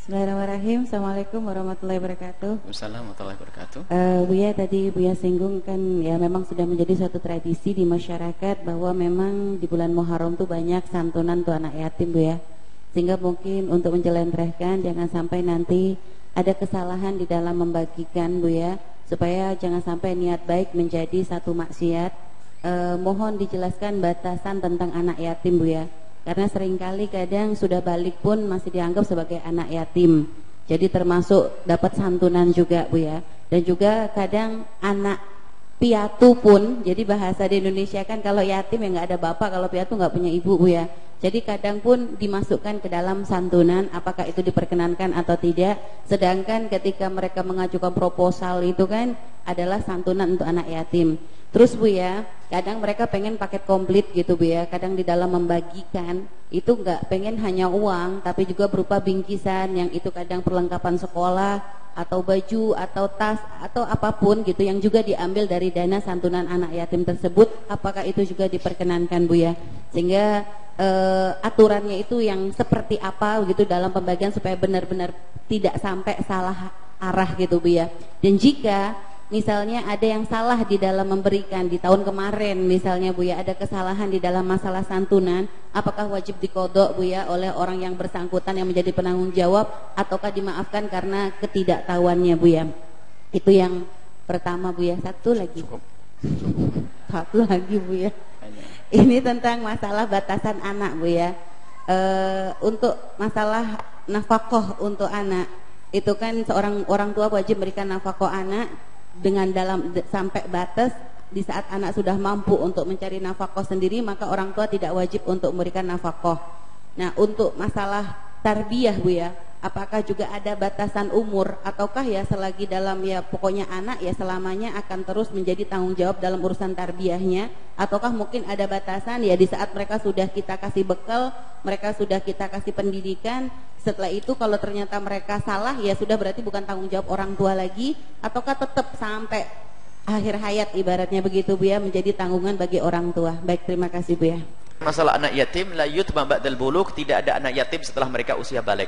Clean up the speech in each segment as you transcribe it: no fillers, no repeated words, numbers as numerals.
Bismillahirrahmanirrahim. Assalamualaikum warahmatullahi wabarakatuh. Assalamualaikum warahmatullahi wabarakatuh. Buya, tadi Buya singgung kan ya memang sudah menjadi suatu tradisi di masyarakat bahwa memang di bulan Muharram tuh banyak santunan tuh anak yatim, Buya. Sehingga mungkin untuk menjelentrehkan jangan sampai nanti ada kesalahan di dalam membagikan, Buya, supaya jangan sampai niat baik menjadi satu maksiat. Mohon dijelaskan batasan tentang anak yatim, Buya. Karena seringkali kadang sudah balik pun masih dianggap sebagai anak yatim. Jadi termasuk dapat santunan juga, Bu ya. Dan juga kadang anak piatu pun, jadi bahasa di Indonesia kan kalau yatim ya nggak ada bapak, kalau piatu nggak punya ibu, Bu ya. Jadi kadang pun dimasukkan ke dalam santunan, apakah itu diperkenankan atau tidak. Sedangkan ketika mereka mengajukan proposal itu kan adalah santunan untuk anak yatim. Terus, Bu ya, kadang mereka pengen paket komplit gitu, Bu ya. Kadang di dalam membagikan itu nggak pengen hanya uang, tapi juga berupa bingkisan yang itu kadang perlengkapan sekolah atau baju atau tas atau apapun gitu yang juga diambil dari dana santunan anak yatim tersebut. Apakah itu juga diperkenankan, Bu ya? Sehingga aturannya itu yang seperti apa gitu dalam pembagian supaya benar-benar tidak sampai salah arah gitu, Bu ya. Dan jika misalnya ada yang salah di dalam memberikan di tahun kemarin misalnya, Bu ya, ada kesalahan di dalam masalah santunan, apakah wajib dikodok, Bu ya, oleh orang yang bersangkutan yang menjadi penanggung jawab, ataukah dimaafkan karena ketidaktahuannya, Bu ya? Itu yang pertama, Bu ya. Satu lagi, satu lagi, Bu ya. Ini tentang masalah batasan anak, Bu ya. Untuk masalah nafkah untuk anak, itu kan seorang orang tua wajib memberikan nafkah anak dengan dalam sampai batas di saat anak sudah mampu untuk mencari nafkah sendiri, maka orang tua tidak wajib untuk memberikan nafkah. Nah, untuk masalah tarbiyah, Bu ya, apakah juga ada batasan umur ataukah ya selagi dalam ya pokoknya anak ya selamanya akan terus menjadi tanggung jawab dalam urusan tarbiyahnya, ataukah mungkin ada batasan ya di saat mereka sudah kita kasih bekal, mereka sudah kita kasih pendidikan, setelah itu kalau ternyata mereka salah ya sudah berarti bukan tanggung jawab orang tua lagi, ataukah tetap sampai akhir hayat ibaratnya begitu, Bu ya, menjadi tanggungan bagi orang tua. Baik, terima kasih, Bu ya. Masalah anak yatim, la yutma ba'dal bulugh, tidak ada anak yatim setelah mereka usia balik.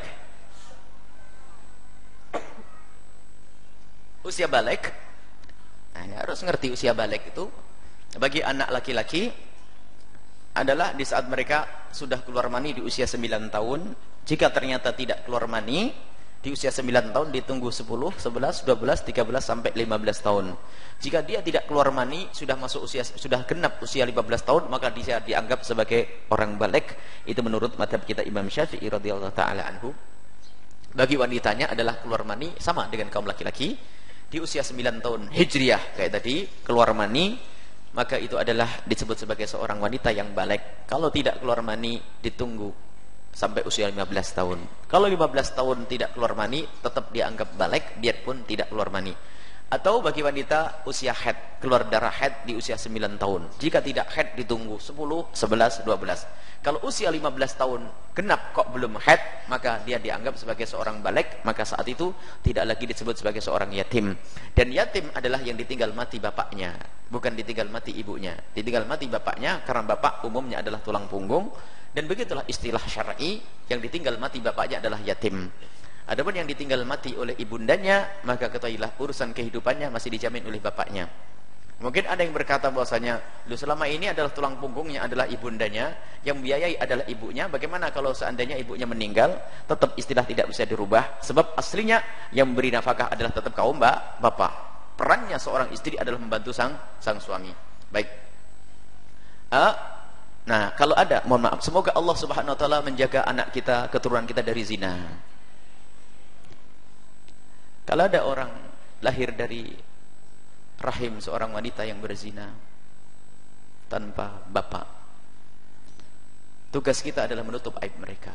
Usia balik, nah, harus ngerti usia balik itu bagi anak laki-laki adalah di saat mereka sudah keluar mani di usia 9 tahun. Jika ternyata tidak keluar mani di usia 9 tahun, ditunggu 10, 11, 12, 13 sampai 15 tahun. Jika dia tidak keluar mani, sudah masuk usia, sudah genap usia 15 tahun, maka dia dianggap sebagai orang balik. Itu menurut mazhab kita Imam Syafi'i radhiyallahu taala anhu. Bagi wanitanya adalah keluar mani sama dengan kaum laki-laki di usia 9 tahun hijriah kayak tadi keluar mani, maka itu adalah disebut sebagai seorang wanita yang balik. Kalau tidak keluar mani, ditunggu sampai usia 15 tahun. Kalau 15 tahun tidak keluar mani, tetap dianggap balik, biarpun tidak keluar mani. Atau bagi wanita usia haid, keluar darah haid di usia 9 tahun. Jika tidak haid, ditunggu 10, 11, 12. Kalau usia 15 tahun genap kok belum haid, maka dia dianggap sebagai seorang balik, maka saat itu tidak lagi disebut sebagai seorang yatim. Dan yatim adalah yang ditinggal mati bapaknya, bukan ditinggal mati ibunya. Ditinggal mati bapaknya karena bapak umumnya adalah tulang punggung. Dan begitulah istilah syar'i, yang ditinggal mati bapaknya adalah yatim. Adapun yang ditinggal mati oleh ibundanya, maka ketahuilah urusan kehidupannya masih dijamin oleh bapaknya. Mungkin ada yang berkata bahwasanya, lu selama ini adalah tulang punggungnya adalah ibundanya, yang biayai adalah ibunya. Bagaimana kalau seandainya ibunya meninggal? Tetap istilah tidak bisa dirubah, sebab aslinya yang memberi nafkah adalah tetap kaum bapak. Perannya seorang istri adalah membantu sang suami. Baik. Nah, kalau ada, mohon maaf, semoga Allah Subhanahu wa taala menjaga anak kita, keturunan kita dari zina. Kalau ada orang lahir dari rahim seorang wanita yang berzina tanpa bapak, tugas kita adalah menutup aib mereka.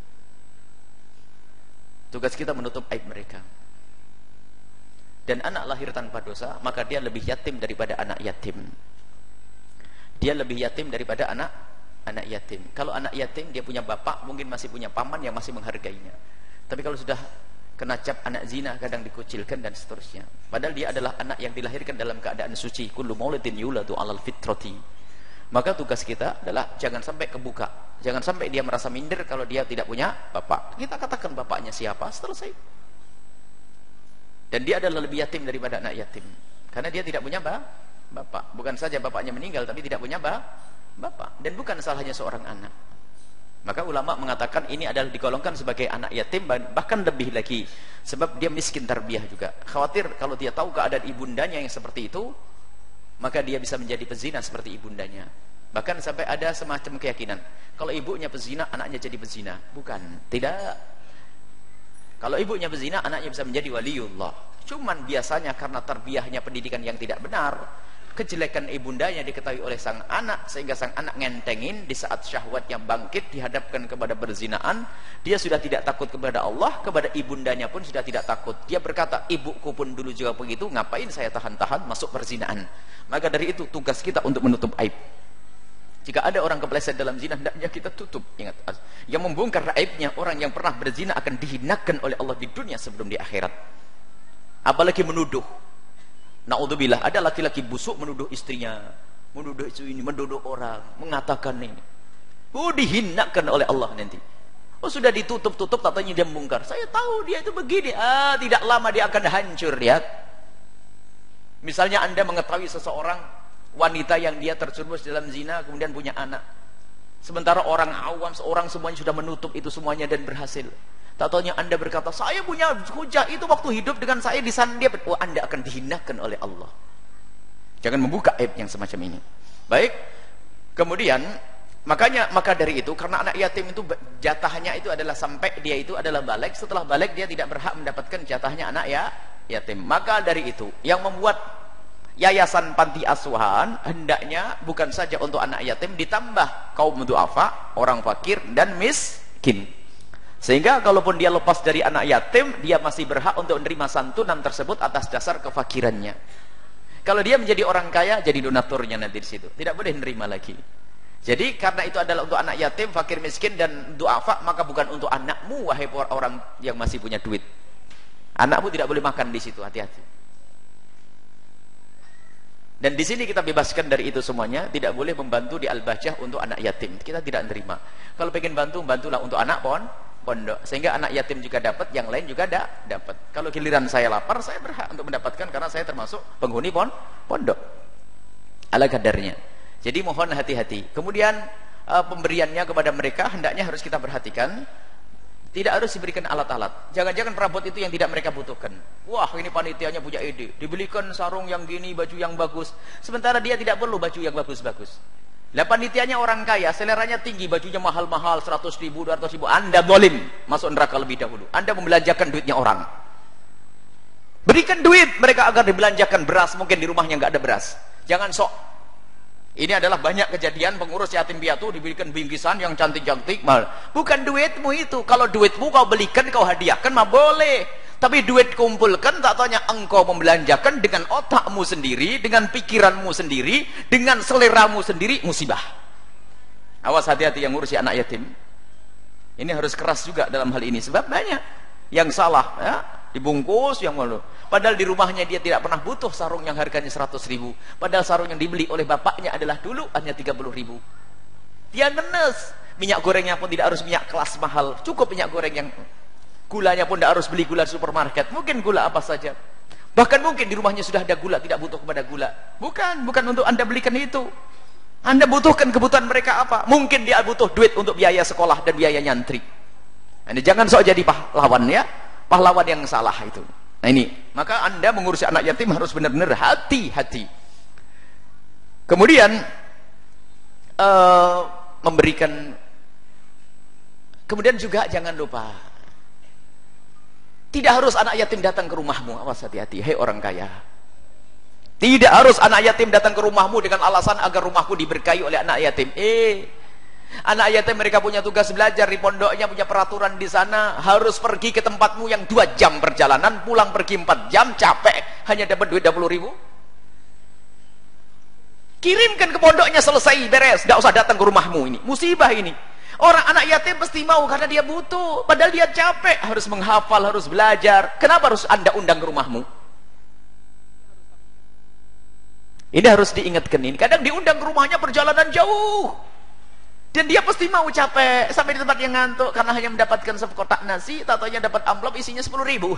Tugas kita menutup aib mereka. Dan anak lahir tanpa dosa, maka dia lebih yatim daripada anak yatim. Dia lebih yatim daripada anak yatim. Kalau anak yatim dia punya bapak, mungkin masih punya paman yang masih menghargainya. Tapi kalau sudah kena cap anak zina, kadang dikucilkan dan seterusnya. Padahal dia adalah anak yang dilahirkan dalam keadaan suci. Kullu maulidin yuladu 'alal fitrati. Maka tugas kita adalah jangan sampai kebuka Jangan sampai dia merasa minder kalau dia tidak punya bapak. Kita katakan bapaknya siapa, selesai. Dan dia adalah lebih yatim daripada anak yatim, karena dia tidak punya bapak. Bukan saja bapaknya meninggal, tapi tidak punya bapak. Dan bukan salahnya seorang anak. Maka ulama mengatakan ini adalah digolongkan sebagai anak yatim, bahkan lebih lagi, sebab dia miskin tarbiyah juga. Khawatir kalau dia tahu keadaan ibundanya yang seperti itu, maka dia bisa menjadi pezina seperti ibundanya. Bahkan sampai ada semacam keyakinan, kalau ibunya pezina, anaknya jadi pezina. Bukan, tidak. Kalau ibunya pezina, anaknya bisa menjadi waliullah. Cuman biasanya karena tarbiyahnya, pendidikan yang tidak benar, kejelekan ibundanya diketahui oleh sang anak, sehingga sang anak ngentengin. Di saat syahwatnya bangkit, dihadapkan kepada perzinaan, dia sudah tidak takut kepada Allah, kepada ibundanya pun sudah tidak takut. Dia berkata, ibuku pun dulu juga begitu, ngapain saya tahan-tahan masuk perzinaan? Maka dari itu tugas kita untuk menutup aib. Jika ada orang kepleset dalam zina, hendaknya kita tutup. Ingat, yang membongkar aibnya orang yang pernah berzina akan dihinakan oleh Allah di dunia sebelum di akhirat. Apalagi menuduh. Na'udzubillah, ada laki-laki busuk menuduh istrinya, menuduh isu ini, menuduh orang, mengatakan ini. Dihinakan oleh Allah nanti. Sudah ditutup-tutup, katanya dia membongkar. Saya tahu dia itu begini. Tidak lama dia akan hancur, lihat. Misalnya Anda mengetahui seseorang wanita yang dia terjerumus dalam zina, kemudian punya anak. Sementara orang awam, seorang semuanya sudah menutup itu semuanya dan berhasil. Tak taunya Anda berkata, saya punya hujah itu waktu hidup dengan saya di sana, dia Anda akan dihinakan oleh Allah. Jangan membuka aib yang semacam ini. Baik. Kemudian maka dari itu, karena anak yatim itu jatahnya itu adalah sampai dia itu adalah balik. Setelah balik dia tidak berhak mendapatkan jatahnya anak yatim. Maka dari itu yang membuat yayasan panti asuhan hendaknya bukan saja untuk anak yatim, ditambah kaum duafa, orang fakir dan miskin. Sehingga kalaupun dia lepas dari anak yatim, dia masih berhak untuk menerima santunan tersebut atas dasar kefakirannya. Kalau dia menjadi orang kaya, jadi donaturnya nanti di situ, tidak boleh menerima lagi. Jadi karena itu adalah untuk anak yatim, fakir, miskin dan duafa, maka bukan untuk anakmu, wahai orang yang masih punya duit. Anakmu tidak boleh makan di situ, hati-hati. Dan di sini kita bebaskan dari itu semuanya, tidak boleh membantu di al-bahjah untuk anak yatim. Kita tidak menerima. Kalau pengen bantulah untuk anak pondok, sehingga anak yatim juga dapat, yang lain juga dapat. Kalau giliran saya lapar, saya berhak untuk mendapatkan karena saya termasuk penghuni pondok. Ala kadarnya. Jadi mohon hati-hati. Kemudian pemberiannya kepada mereka hendaknya harus kita perhatikan. Tidak harus diberikan alat-alat. Jangan-jangan perabot itu yang tidak mereka butuhkan. Wah, ini panitianya punya ide, dibelikan sarung yang gini, baju yang bagus. Sementara dia tidak perlu baju yang bagus-bagus. Lah panitianya orang kaya, seleranya tinggi, bajunya mahal-mahal, 100 ribu, 200 ribu. Anda zalim, masuk neraka lebih dahulu. Anda membelanjakan duitnya orang. Berikan duit mereka agar dibelanjakan beras, mungkin di rumahnya nggak ada beras. Jangan sok. Ini adalah banyak kejadian pengurus yatim piatu diberikan bingkisan yang cantik-cantik, mahal. Bukan duitmu itu. Kalau duitmu kau belikan, kau hadiahkan, mah boleh. Tapi duit kumpulkan, tak tanya engkau membelanjakan dengan otakmu sendiri, dengan pikiranmu sendiri, dengan seleramu sendiri, musibah. Awas, hati-hati yang ngurusi anak yatim. Ini harus keras juga dalam hal ini, sebab banyak yang salah, ya, dibungkus yang malu. Padahal di rumahnya dia tidak pernah butuh sarung yang harganya 100 ribu. Padahal sarung yang dibeli oleh bapaknya adalah dulu hanya 30 ribu. Dia ngenes. Minyak gorengnya pun tidak harus minyak kelas mahal, cukup minyak goreng yang gulanya pun tidak harus beli gula supermarket, mungkin gula apa saja. Bahkan mungkin di rumahnya sudah ada gula, tidak butuh kepada gula. Bukan untuk Anda belikan itu. Anda butuhkan kebutuhan mereka apa? Mungkin dia butuh duit untuk biaya sekolah dan biaya nyantri. Anda jangan sok jadi pahlawan, ya, pahlawan yang salah itu. Nah ini, maka Anda mengurusi anak yatim harus benar-benar hati-hati. Kemudian memberikan, kemudian juga jangan lupa, tidak harus anak yatim datang ke rumahmu. Awas, hati-hati, hei orang kaya. Tidak harus anak yatim datang ke rumahmu dengan alasan agar rumahku diberkahi oleh anak yatim. Anak yatim mereka punya tugas belajar di pondoknya, punya peraturan di sana, harus pergi ke tempatmu yang 2 jam perjalanan, pulang pergi 4 jam, capek, hanya dapat duit 20 ribu. Kirimkan ke pondoknya, selesai, beres, tidak usah datang ke rumahmu. Ini musibah ini. Orang anak yatim pasti mau karena dia butuh, padahal dia capek, harus menghafal, harus belajar. Kenapa harus Anda undang ke rumahmu? Ini harus diingatkan ini. Kadang diundang ke rumahnya perjalanan jauh. Dan dia pasti mau capek sampai di tempat yang ngantuk karena hanya mendapatkan sekotak nasi, tatanya dapat amplop isinya 10.000.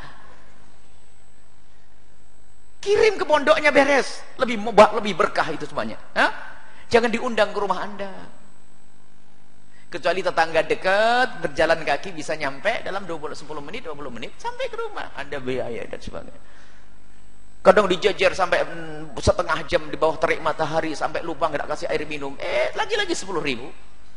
Kirim ke pondoknya beres, lebih mubah, lebih berkah itu semuanya. Hah? Jangan diundang ke rumah Anda. Kecuali tetangga dekat, berjalan kaki bisa nyampe dalam 10 menit, 20 menit sampai ke rumah. Anda biaya dan sebagainya. Kadang dijejer sampai setengah jam di bawah terik matahari sampai lupa nggak kasih air minum. Lagi-lagi 10.000.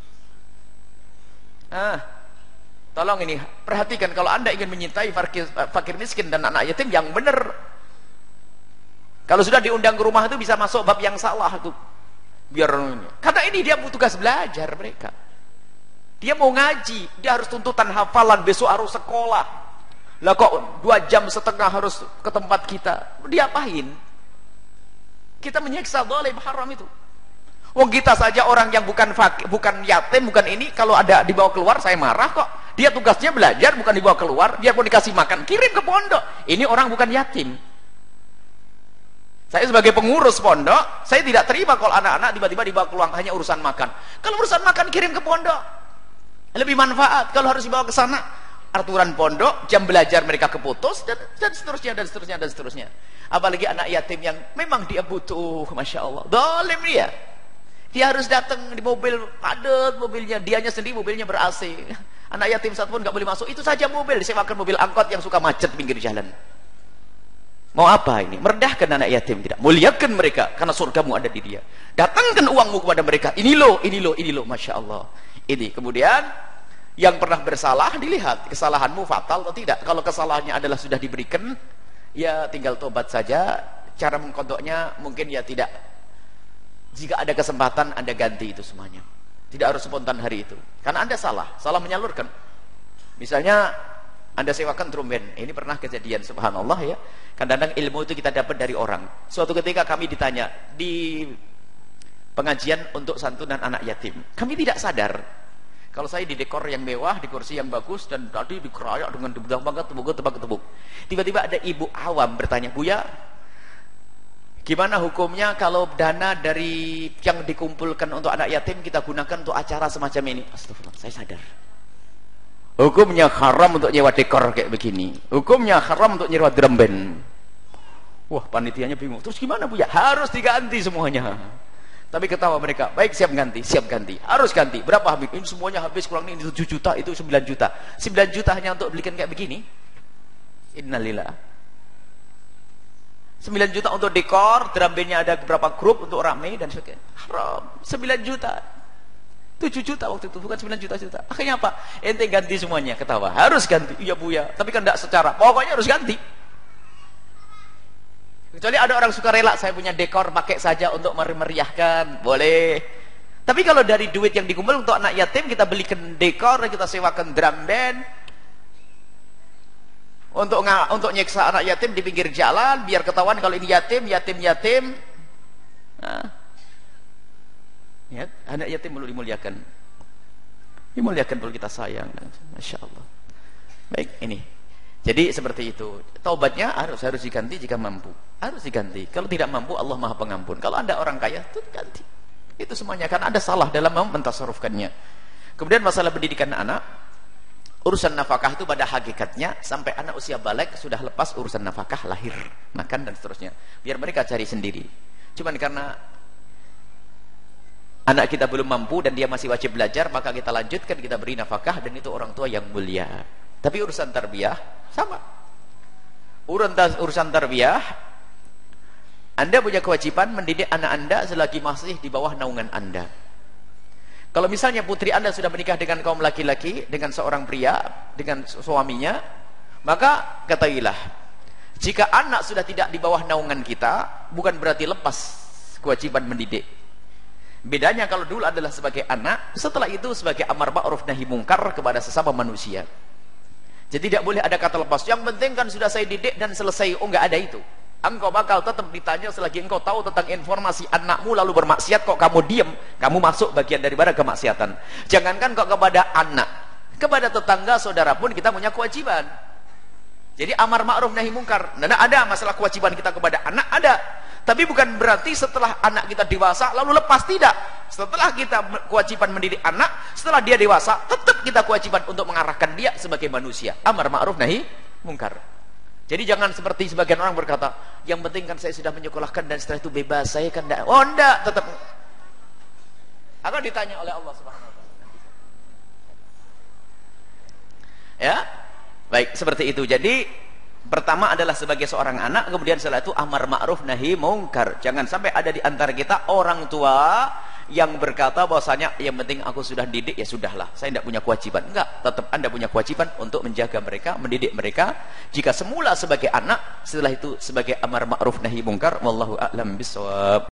Tolong ini perhatikan, kalau Anda ingin menyintai fakir miskin dan anak yatim yang benar. Kalau sudah diundang ke rumah itu bisa masuk bab yang salah itu. Biar ini. Karena ini dia butuh tugas belajar mereka. Dia mau ngaji, dia harus tuntutan hafalan, besok harus sekolah. Lah kok 2,5 jam harus ke tempat kita? Diapain? Kita menyiksa zalim haram itu. Wong kita saja orang yang bukan yatim, bukan ini, kalau ada dibawa keluar saya marah kok. Dia tugasnya belajar, bukan dibawa keluar. Biarpun dikasih makan, kirim ke pondok. Ini orang bukan yatim. Saya sebagai pengurus pondok, saya tidak terima kalau anak-anak tiba-tiba dibawa keluar hanya urusan makan. Kalau urusan makan kirim ke pondok. Lebih manfaat kalau harus dibawa ke sana. Aturan pondok, jam belajar mereka keputus dan seterusnya dan seterusnya dan seterusnya. Apalagi anak yatim yang memang dia butuh, masya Allah, zalim dia harus datang di mobil padat, mobilnya dianya sendiri, mobilnya ber-AC. Anak yatim satu pun nggak boleh masuk, itu saja mobil disewakan, mobil angkot yang suka macet pinggir jalan. Mau apa ini? Merendahkan anak yatim? Tidak, muliakan mereka karena surgamu ada di dia. Datangkan uangmu kepada mereka, ini loh, masya Allah. Ini kemudian yang pernah bersalah dilihat kesalahanmu fatal atau tidak. Kalau kesalahannya adalah sudah diberikan, ya tinggal tobat saja. Cara mengkodoknya mungkin ya tidak, jika ada kesempatan Anda ganti itu semuanya, tidak harus spontan hari itu karena Anda salah menyalurkan. Misalnya Anda sewakan trumben, ini pernah kejadian, subhanallah ya. Kadang-kadang ilmu itu kita dapat dari orang. Suatu ketika kami ditanya di pengajian untuk santunan anak yatim, kami tidak sadar kalau saya di dekor yang mewah, di kursi yang bagus, dan tadi dikerayak dengan tebak-tebuk. Tiba-tiba ada ibu awam bertanya, Buya, gimana hukumnya kalau dana dari yang dikumpulkan untuk anak yatim kita gunakan untuk acara semacam ini? Astagfirullah, saya sadar. Hukumnya haram untuk nyewa dekor kayak begini. Hukumnya haram untuk nyewa drum band. Wah, panitianya bingung. Terus gimana Buya? Harus diganti semuanya. Tapi ketawa mereka, baik siap ganti, harus ganti. Berapa habis? Ini semuanya habis, kurang ini 7 juta, itu 9 juta. 9 juta hanya untuk belikan kayak begini? Innalillah. 9 juta untuk dekor, drum bandnya ada beberapa grup untuk rame dan sebagainya. Haram. 9 juta. 7 juta waktu itu, bukan 9 juta. Akhirnya apa? Ente ganti semuanya, ketawa. Harus ganti. Iya Buya, tapi kan tidak secara. Pokoknya harus ganti. Kecuali ada orang suka rela, saya punya dekor pakai saja untuk meriahkan, boleh. Tapi kalau dari duit yang dikumpul untuk anak yatim, kita belikan dekor, kita sewakan drum band untuk nyiksa anak yatim di pinggir jalan, biar ketahuan kalau ini yatim. Nah, ya, anak yatim perlu dimuliakan, perlu kita sayang, masya Allah. Baik, ini. Jadi seperti itu. Taubatnya harus diganti jika mampu. Harus diganti. Kalau tidak mampu, Allah Maha Pengampun. Kalau Anda orang kaya, itu diganti. Itu semuanya kan ada salah dalam mentasarufkannya. Kemudian masalah pendidikan anak, urusan nafkah itu pada hakikatnya sampai anak usia balik sudah lepas urusan nafkah, lahir, makan dan seterusnya. Biar mereka cari sendiri. Cuman karena anak kita belum mampu dan dia masih wajib belajar, maka kita lanjutkan, kita beri nafkah, dan itu orang tua yang mulia. Tapi urusan tarbiyah sama. Urusan tarbiyah, Anda punya kewajiban mendidik anak Anda selagi masih di bawah naungan Anda. Kalau misalnya putri Anda sudah menikah dengan kaum laki-laki, dengan seorang pria, dengan suaminya, maka ketahuilah, jika anak sudah tidak di bawah naungan kita, bukan berarti lepas kewajiban mendidik. Bedanya kalau dulu adalah sebagai anak, setelah itu sebagai amar ma'ruf nahi mungkar kepada sesama manusia. Jadi tidak boleh ada kata lepas. Yang penting kan sudah saya didik dan selesai. Oh, enggak ada itu. Engkau bakal tetap ditanya selagi engkau tahu tentang informasi anakmu lalu bermaksiat, kok kamu diam, kamu masuk bagian daripada kemaksiatan. Jangankan kok kepada anak, kepada tetangga, saudara pun kita punya kewajiban. Jadi amar ma'ruf nahi mungkar. Nah, ada masalah kewajiban kita kepada anak, ada. Tapi bukan berarti setelah anak kita dewasa lalu lepas, tidak. Setelah kita kewajiban mendidik anak, setelah dia dewasa, tetap kita kewajiban untuk mengarahkan dia sebagai manusia. Amar ma'ruf nahi mungkar. Jadi jangan seperti sebagian orang berkata, yang penting kan saya sudah menyekolahkan dan setelah itu bebas, saya kan enggak. Oh enggak, tetap. Atau ditanya oleh Allah Subhanahu wa taala. Ya. Baik, seperti itu. Jadi pertama adalah sebagai seorang anak, kemudian setelah itu amar ma'ruf nahi mungkar. Jangan sampai ada di antara kita orang tua yang berkata bahwasanya yang penting aku sudah didik, ya sudahlah, saya tidak punya kewajiban. Enggak, tetap Anda punya kewajiban untuk menjaga mereka, mendidik mereka. Jika semula sebagai anak, setelah itu sebagai amar ma'ruf nahi mungkar. Wallahu a'lam bishawab.